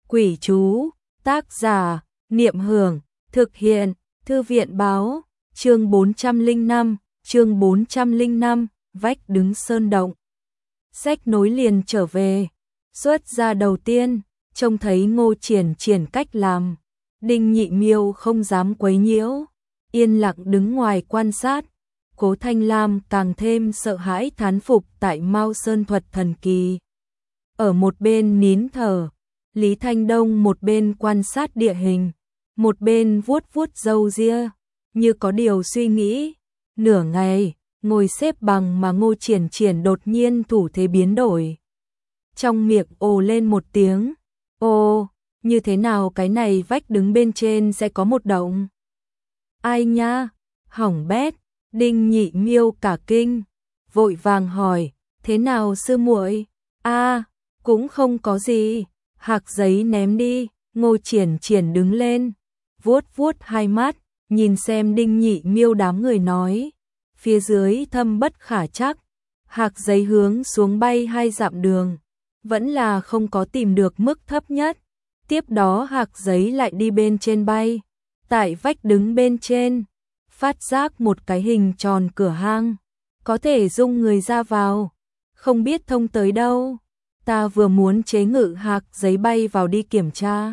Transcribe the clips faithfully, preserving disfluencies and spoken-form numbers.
Quỷ chú, tác giả, Niệm Hưởng, thực hiện, Thư viện báo, chương bốn trăm lẻ năm, chương bốn trăm lẻ năm, vách đứng sơn động. Sách nối liền trở về, xuất ra đầu tiên, trông thấy Ngô Triển Triển cách làm. Đinh Nhị Miêu không dám quấy nhiễu, yên lặng đứng ngoài quan sát. Cố Thanh Lam càng thêm sợ hãi thán phục tại Mao Sơn thuật thần kỳ. Ở một bên nín thở, Lý Thanh Đông một bên quan sát địa hình, một bên vuốt vuốt râu ria, như có điều suy nghĩ. Nửa ngày, ngồi xếp bằng mà Ngô Triển Triển đột nhiên thủ thế biến đổi. Trong miệng ồ lên một tiếng, ô, như thế nào cái này vách đứng bên trên sẽ có một động? Ai nha, hỏng bét. Đinh Nhị Miêu cả kinh, vội vàng hỏi, thế nào sư muội? A, cũng không có gì, hạc giấy ném đi. Ngô Triển Triển đứng lên, vuốt vuốt hai mắt, nhìn xem Đinh Nhị Miêu đám người nói, phía dưới thâm bất khả chắc, hạc giấy hướng xuống bay hai dặm đường, vẫn là không có tìm được mức thấp nhất. Tiếp đó hạc giấy lại đi bên trên bay, tại vách đứng bên trên phát giác một cái hình tròn cửa hang, có thể dung người ra vào, không biết thông tới đâu. Ta vừa muốn chế ngự hạc giấy bay vào đi kiểm tra,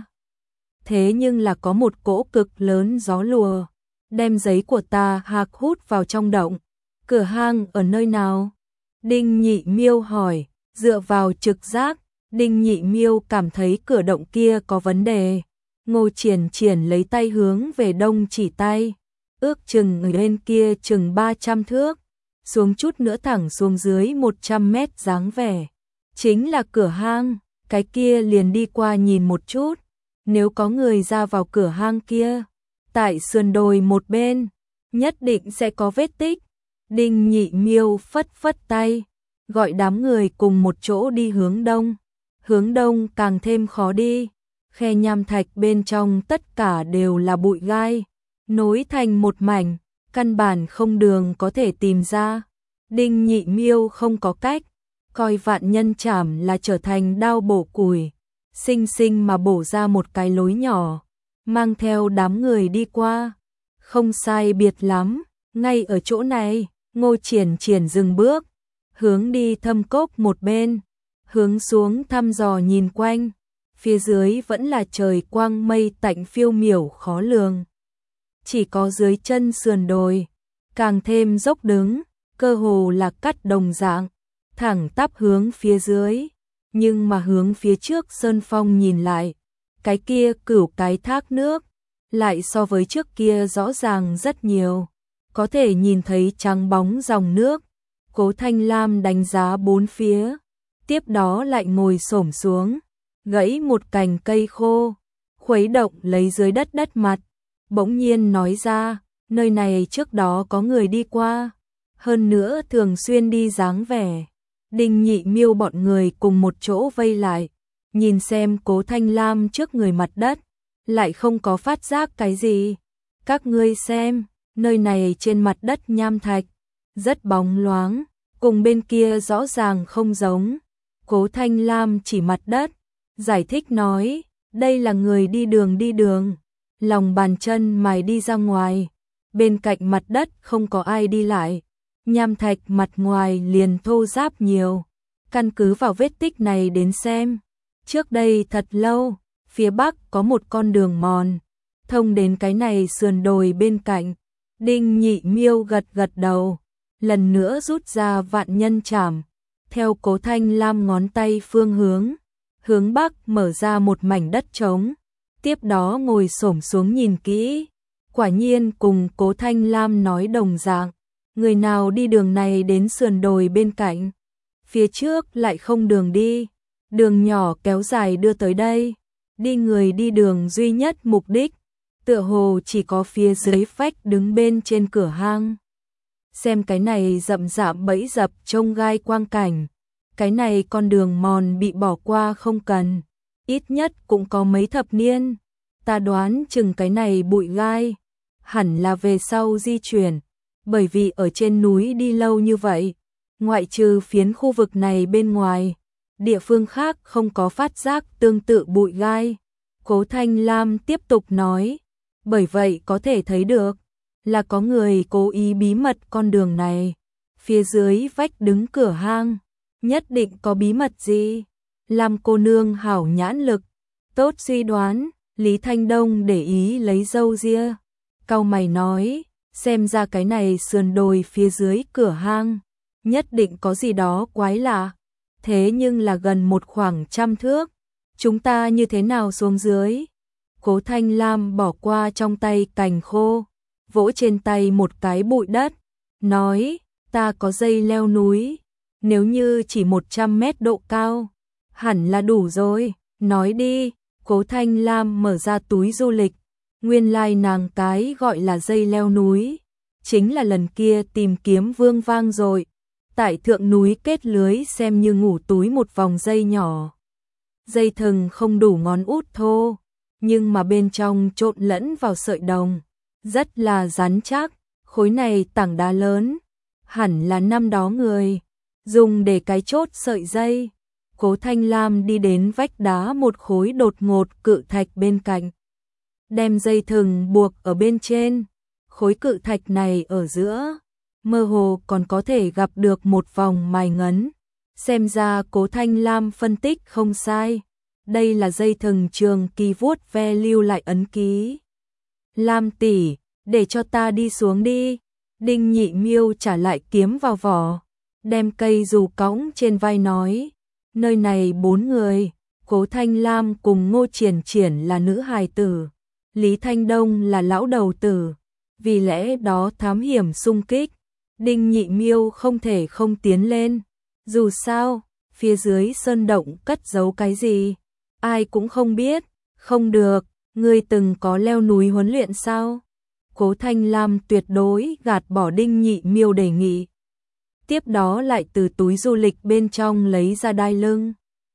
thế nhưng là có một cỗ cực lớn gió lùa, đem giấy của ta hạc hút vào trong động. Cửa hang ở nơi nào? Đinh Nhị Miêu hỏi. Dựa vào trực giác, Đinh Nhị Miêu cảm thấy cửa động kia có vấn đề. Ngô Triển Triển lấy tay hướng về đông chỉ tay, ước chừng người bên kia chừng ba trăm thước, xuống chút nữa thẳng xuống dưới một trăm mét dáng vẻ. Chính là cửa hang, cái kia liền đi qua nhìn một chút, nếu có người ra vào cửa hang kia, tại sườn đồi một bên, nhất định sẽ có vết tích. Đinh Nhị Miêu phất phất tay, gọi đám người cùng một chỗ đi hướng đông. Hướng đông càng thêm khó đi, khe nham thạch bên trong tất cả đều là bụi gai, nối thành một mảnh, căn bản không đường có thể tìm ra. Đinh Nhị Miêu không có cách, coi vạn nhân chảm là trở thành đao bổ củi, xinh xinh mà bổ ra một cái lối nhỏ, mang theo đám người đi qua. Không sai biệt lắm, ngay ở chỗ này, Ngô Triển Triển dừng bước, hướng đi thâm cốc một bên, hướng xuống thăm dò nhìn quanh, phía dưới vẫn là trời quang mây tạnh phiêu miểu khó lường. Chỉ có dưới chân sườn đồi, càng thêm dốc đứng, cơ hồ là cắt đồng dạng, thẳng tắp hướng phía dưới, nhưng mà hướng phía trước sơn phong nhìn lại, cái kia cửu cái thác nước, lại so với trước kia rõ ràng rất nhiều, có thể nhìn thấy trắng bóng dòng nước. Cố Thanh Lam đánh giá bốn phía, tiếp đó lại ngồi xổm xuống, gãy một cành cây khô, khuấy động lấy dưới đất đất mặt, bỗng nhiên nói ra, nơi này trước đó có người đi qua, hơn nữa thường xuyên đi dáng vẻ. Đinh Nhị Miêu bọn người cùng một chỗ vây lại, nhìn xem Cố Thanh Lam trước người mặt đất, lại không có phát giác cái gì. Các ngươi xem, nơi này trên mặt đất nham thạch, rất bóng loáng, cùng bên kia rõ ràng không giống. Cố Thanh Lam chỉ mặt đất, giải thích nói, đây là người đi đường đi đường, lòng bàn chân mài đi ra ngoài, bên cạnh mặt đất không có ai đi lại, nham thạch mặt ngoài liền thô ráp nhiều. Căn cứ vào vết tích này đến xem, trước đây thật lâu, phía bắc có một con đường mòn, thông đến cái này sườn đồi bên cạnh. Đinh Nhị Miêu gật gật đầu, lần nữa rút ra vạn nhân chảm, theo Cố Thanh Lam ngón tay phương hướng, hướng bắc mở ra một mảnh đất trống, tiếp đó ngồi xổm xuống nhìn kỹ, quả nhiên cùng Cố Thanh Lam nói đồng dạng, người nào đi đường này đến sườn đồi bên cạnh, phía trước lại không đường đi, đường nhỏ kéo dài đưa tới đây, đi người đi đường duy nhất mục đích, tựa hồ chỉ có phía dưới vách đứng bên trên cửa hang. Xem cái này rậm rạp bẫy dập trông gai quang cảnh, cái này con đường mòn bị bỏ qua không cần, ít nhất cũng có mấy thập niên, ta đoán chừng cái này bụi gai, hẳn là về sau di chuyển, bởi vì ở trên núi đi lâu như vậy, ngoại trừ phiến khu vực này bên ngoài, địa phương khác không có phát giác tương tự bụi gai, Cố Thanh Lam tiếp tục nói, bởi vậy có thể thấy được là có người cố ý bí mật con đường này. Phía dưới vách đứng cửa hang, nhất định có bí mật gì? Lam cô nương hảo nhãn lực, tốt suy đoán. Lý Thanh Đông để ý lấy râu ria, cau mày nói, xem ra cái này sườn đồi phía dưới cửa hang, nhất định có gì đó quái lạ. Thế nhưng là gần một khoảng trăm thước, chúng ta như thế nào xuống dưới? Cố Thanh Lam bỏ qua trong tay cành khô, vỗ trên tay một cái bụi đất, nói, ta có dây leo núi, nếu như chỉ một trăm mét độ cao, hẳn là đủ rồi, nói đi. Cố Thanh Lam mở ra túi du lịch, nguyên lai nàng cái gọi là dây leo núi, chính là lần kia tìm kiếm vương vang rồi, tại thượng núi kết lưới xem như ngủ túi một vòng dây nhỏ. Dây thừng không đủ ngón út thô, nhưng mà bên trong trộn lẫn vào sợi đồng, rất là rắn chắc, khối này tảng đá lớn, hẳn là năm đó người dùng để cái chốt sợi dây. Cố Thanh Lam đi đến vách đá một khối đột ngột cự thạch bên cạnh, đem dây thừng buộc ở bên trên, khối cự thạch này ở giữa, mơ hồ còn có thể gặp được một vòng mài ngấn. Xem ra Cố Thanh Lam phân tích không sai, đây là dây thừng trường kỳ vuốt ve lưu lại ấn ký. Lam tỷ, để cho ta đi xuống đi. Đinh Nhị Miêu trả lại kiếm vào vỏ, đem cây dù cõng trên vai nói, nơi này bốn người, Cố Thanh Lam cùng Ngô Triển Triển là nữ hài tử, Lý Thanh Đông là lão đầu tử, vì lẽ đó thám hiểm xung kích, Đinh Nhị Miêu không thể không tiến lên. Dù sao, phía dưới sơn động cất giấu cái gì, ai cũng không biết. Không được, ngươi từng có leo núi huấn luyện sao? Cố Thanh Lam tuyệt đối gạt bỏ Đinh Nhị Miêu đề nghị. Tiếp đó lại từ túi du lịch bên trong lấy ra đai lưng,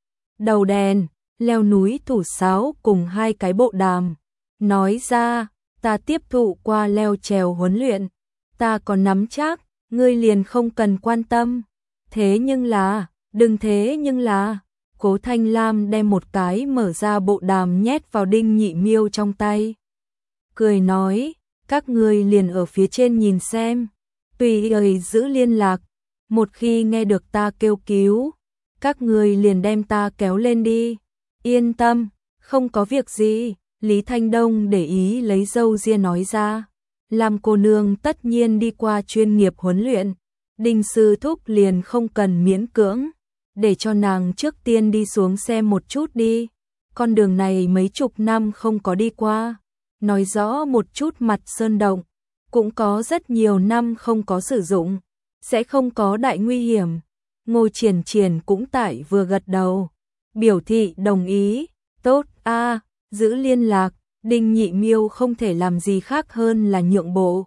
đầu đèn, leo núi thủ sáo cùng hai cái bộ đàm. Nói ra, ta tiếp thụ qua leo trèo huấn luyện, ta còn nắm chắc, ngươi liền không cần quan tâm. Thế nhưng là, đừng thế nhưng là, Cố Thanh Lam đem một cái mở ra bộ đàm nhét vào Đinh Nhị Miêu trong tay. Cười nói, các ngươi liền ở phía trên nhìn xem, tùy ý giữ liên lạc, một khi nghe được ta kêu cứu, các ngươi liền đem ta kéo lên đi. Yên tâm, không có việc gì. Lý Thanh Đông để ý lấy râu ria nói ra, làm cô nương tất nhiên đi qua chuyên nghiệp huấn luyện, Đinh sư thúc liền không cần miễn cưỡng, để cho nàng trước tiên đi xuống xem một chút đi, con đường này mấy chục năm không có đi qua, nói rõ một chút mặt sơn động, cũng có rất nhiều năm không có sử dụng, sẽ không có đại nguy hiểm. Ngô Triển Triển cũng tại vừa gật đầu, biểu thị đồng ý. Tốt a, giữ liên lạc. Đinh Nhị Miêu không thể làm gì khác hơn là nhượng bộ.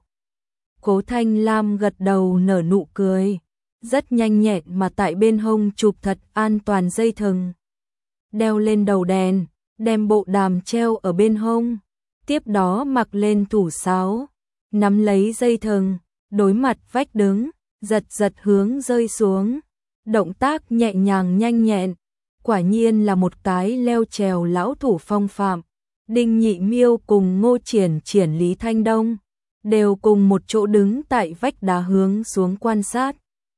Cố Thanh Lam gật đầu nở nụ cười, rất nhanh nhẹn mà tại bên hông chụp thật an toàn dây thừng, đeo lên đầu đèn, đem bộ đàm treo ở bên hông, tiếp đó mặc lên thủ sáo, nắm lấy dây thừng, đối mặt vách đứng, giật giật hướng rơi xuống, động tác nhẹ nhàng nhanh nhẹn, quả nhiên là một cái leo trèo lão thủ phong phạm. Đinh Nhị Miêu cùng Ngô Triển Triển Lý Thanh Đông đều cùng một chỗ đứng tại vách đá hướng xuống quan sát.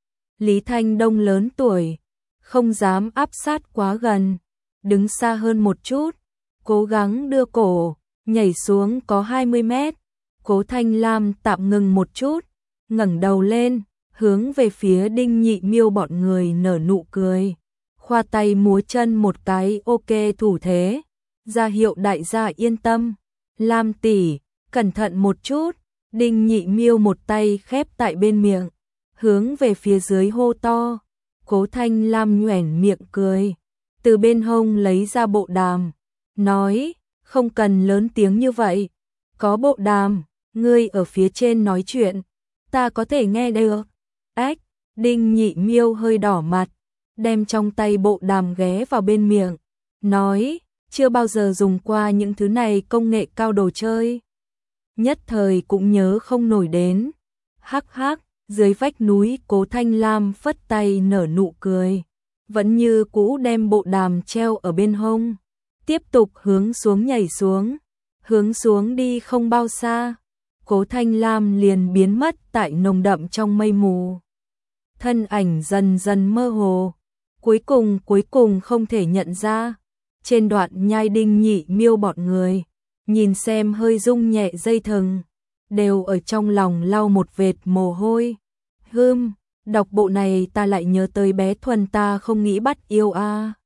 Lý Thanh Đông lớn tuổi, không dám áp sát quá gần, đứng xa hơn một chút, cố gắng đưa cổ, nhảy xuống có hai mươi mét. Cố Thanh Lam tạm ngừng một chút, ngẩng đầu lên, hướng về phía Đinh Nhị Miêu bọn người nở nụ cười, khoa tay múa chân một cái ok thủ thế, ra hiệu đại gia yên tâm. Lam tỷ, cẩn thận một chút. Đinh Nhị Miêu một tay khép tại bên miệng, hướng về phía dưới hô to. Cố Thanh Lam nhoẻn miệng cười, từ bên hông lấy ra bộ đàm, nói, không cần lớn tiếng như vậy, có bộ đàm, ngươi ở phía trên nói chuyện, ta có thể nghe được. Ách, Đinh Nhị Miêu hơi đỏ mặt, đem trong tay bộ đàm ghé vào bên miệng, nói, chưa bao giờ dùng qua những thứ này công nghệ cao đồ chơi. Nhất thời cũng nhớ không nổi đến. Hắc hắc, dưới vách núi Cố Thanh Lam phất tay nở nụ cười, vẫn như cũ đem bộ đàm treo ở bên hông. tiếp tục hướng xuống nhảy xuống, hướng xuống đi không bao xa, Cố Thanh Lam liền biến mất tại nồng đậm trong mây mù. Thân ảnh dần dần mơ hồ, cuối cùng cuối cùng không thể nhận ra, trên đoạn nhai Đinh Nhị Miêu bọn người, nhìn xem hơi rung nhẹ dây thừng, đều ở trong lòng lau một vệt mồ hôi. Hưm, đọc bộ này ta lại nhớ tới bé Thuần ta không nghĩ bắt yêu a. À.